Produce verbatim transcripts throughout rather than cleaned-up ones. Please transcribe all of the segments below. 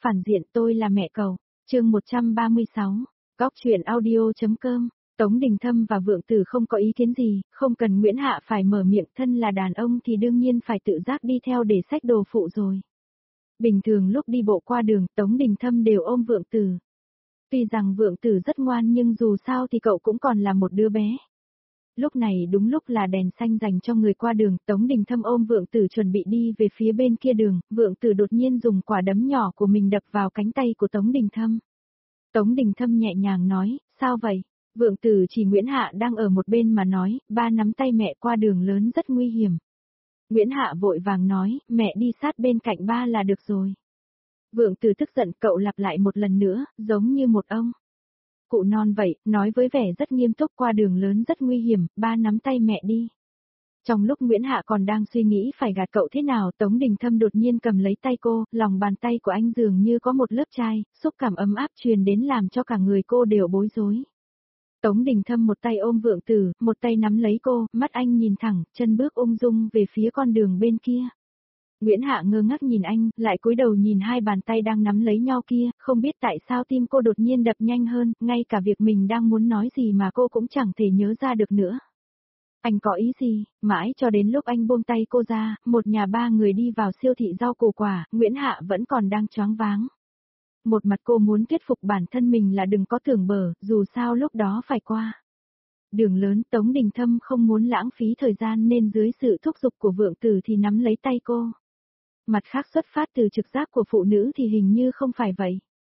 phản diện tôi là mẹ cậu. Chương một trăm ba mươi sáu. Góc truyện audio.com. Tống Đình Thâm và Vượng Tử không có ý kiến gì, không cần Nguyễn Hạ phải mở miệng, thân là đàn ông thì đương nhiên phải tự giác đi theo để xách đồ phụ rồi. Bình thường lúc đi bộ qua đường, Tống Đình Thâm đều ôm Vượng Tử. Tuy rằng Vượng Tử rất ngoan nhưng dù sao thì cậu cũng còn là một đứa bé. Lúc này đúng lúc là đèn xanh dành cho người qua đường, Tống Đình Thâm ôm Vượng Tử chuẩn bị đi về phía bên kia đường, Vượng Tử đột nhiên dùng quả đấm nhỏ của mình đập vào cánh tay của Tống Đình Thâm. Tống Đình Thâm nhẹ nhàng nói, sao vậy? Vượng Tử chỉ Nguyễn Hạ đang ở một bên mà nói, ba nắm tay mẹ qua đường lớn rất nguy hiểm. Nguyễn Hạ vội vàng nói, mẹ đi sát bên cạnh ba là được rồi. Vượng Tử tức giận, cậu lặp lại một lần nữa, giống như một ông cụ non vậy, nói với vẻ rất nghiêm túc, qua đường lớn rất nguy hiểm, ba nắm tay mẹ đi. Trong lúc Nguyễn Hạ còn đang suy nghĩ phải gạt cậu thế nào, Tống Đình Thâm đột nhiên cầm lấy tay cô, lòng bàn tay của anh dường như có một lớp chai, xúc cảm ấm áp truyền đến làm cho cả người cô đều bối rối. Tống Đình Thâm một tay ôm Vượng Tử, một tay nắm lấy cô, mắt anh nhìn thẳng, chân bước ung dung về phía con đường bên kia. Nguyễn Hạ ngơ ngác nhìn anh, lại cúi đầu nhìn hai bàn tay đang nắm lấy nhau kia, không biết tại sao tim cô đột nhiên đập nhanh hơn, ngay cả việc mình đang muốn nói gì mà cô cũng chẳng thể nhớ ra được nữa. Anh có ý gì? Mãi cho đến lúc anh buông tay cô ra, một nhà ba người đi vào siêu thị rau củ quả, Nguyễn Hạ vẫn còn đang choáng váng. Một mặt cô muốn thuyết phục bản thân mình là đừng có tưởng bở, dù sao lúc đó phải qua đường lớn, Tống Đình Thâm không muốn lãng phí thời gian nên dưới sự thúc giục của Vượng Tử thì nắm lấy tay cô. Mặt khác xuất phát từ trực giác của phụ nữ thì hình như không phải vậy.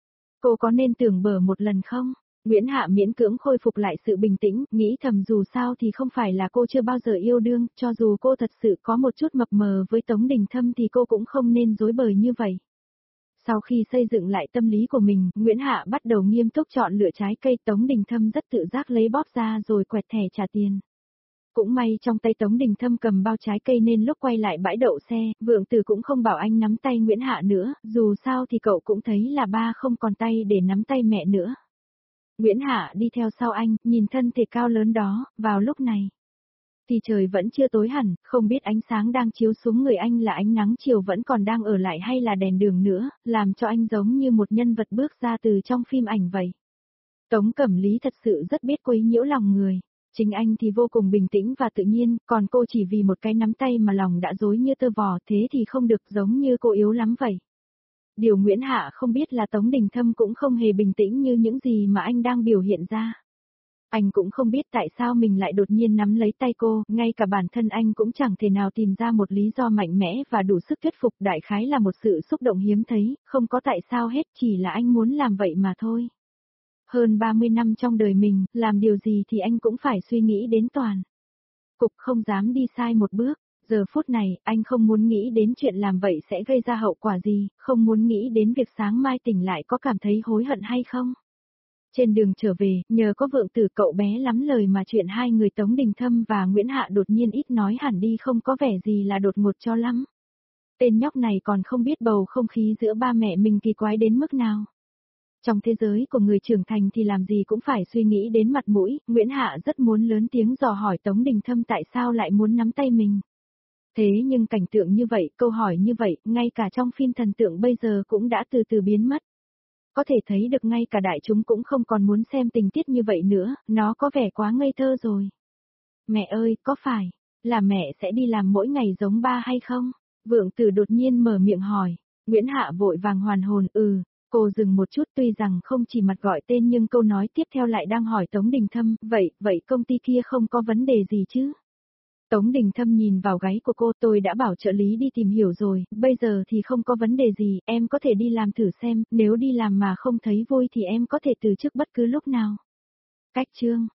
Cô có nên tưởng bở một lần không? Nguyễn Hạ miễn cưỡng khôi phục lại sự bình tĩnh, nghĩ thầm dù sao thì không phải là cô chưa bao giờ yêu đương, cho dù cô thật sự có một chút mập mờ với Tống Đình Thâm thì cô cũng không nên dối bời như vậy. Sau khi xây dựng lại tâm lý của mình, Nguyễn Hạ bắt đầu nghiêm túc chọn lựa trái cây, Tống Đình Thâm rất tự giác lấy bóp ra rồi quẹt thẻ trả tiền. Cũng may trong tay Tống Đình Thâm cầm bao trái cây nên lúc quay lại bãi đậu xe, Vượng Tử cũng không bảo anh nắm tay Nguyễn Hạ nữa, dù sao thì cậu cũng thấy là ba không còn tay để nắm tay mẹ nữa. Nguyễn Hạ đi theo sau anh, nhìn thân thể cao lớn đó, vào lúc này thì trời vẫn chưa tối hẳn, không biết ánh sáng đang chiếu xuống người anh là ánh nắng chiều vẫn còn đang ở lại hay là đèn đường nữa, làm cho anh giống như một nhân vật bước ra từ trong phim ảnh vậy. Tống Cẩm Lý thật sự rất biết quấy nhiễu lòng người. Chính anh thì vô cùng bình tĩnh và tự nhiên, còn cô chỉ vì một cái nắm tay mà lòng đã rối như tơ vò, thế thì không được, giống như cô yếu lắm vậy. Điều Nguyễn Hạ không biết là Tống Đình Thâm cũng không hề bình tĩnh như những gì mà anh đang biểu hiện ra. Anh cũng không biết tại sao mình lại đột nhiên nắm lấy tay cô, ngay cả bản thân anh cũng chẳng thể nào tìm ra một lý do mạnh mẽ và đủ sức thuyết phục, đại khái là một sự xúc động hiếm thấy, không có tại sao hết, chỉ là anh muốn làm vậy mà thôi. Hơn ba mươi năm trong đời mình, làm điều gì thì anh cũng phải suy nghĩ đến toàn cục, không dám đi sai một bước. Giờ phút này, anh không muốn nghĩ đến chuyện làm vậy sẽ gây ra hậu quả gì, không muốn nghĩ đến việc sáng mai tỉnh lại có cảm thấy hối hận hay không. Trên đường trở về, nhờ có Vượng Tử cậu bé lắm lời mà chuyện hai người Tống Đình Thâm và Nguyễn Hạ đột nhiên ít nói hẳn đi, không có vẻ gì là đột ngột cho lắm. Tên nhóc này còn không biết bầu không khí giữa ba mẹ mình kỳ quái đến mức nào. Trong thế giới của người trưởng thành thì làm gì cũng phải suy nghĩ đến mặt mũi, Nguyễn Hạ rất muốn lớn tiếng dò hỏi Tống Đình Thâm tại sao lại muốn nắm tay mình. Thế nhưng cảnh tượng như vậy, câu hỏi như vậy, ngay cả trong phim thần tượng bây giờ cũng đã từ từ biến mất. Có thể thấy được ngay cả đại chúng cũng không còn muốn xem tình tiết như vậy nữa, nó có vẻ quá ngây thơ rồi. Mẹ ơi, có phải là mẹ sẽ đi làm mỗi ngày giống ba hay không? Vượng Tử đột nhiên mở miệng hỏi. Nguyễn Hạ vội vàng hoàn hồn, ừ. Cô dừng một chút, tuy rằng không chỉ mặt gọi tên nhưng câu nói tiếp theo lại đang hỏi Tống Đình Thâm, vậy, vậy công ty kia không có vấn đề gì chứ? Tống Đình Thâm nhìn vào gáy của cô, tôi đã bảo trợ lý đi tìm hiểu rồi, bây giờ thì không có vấn đề gì, em có thể đi làm thử xem, nếu đi làm mà không thấy vui thì em có thể từ chức bất cứ lúc nào. Cách chương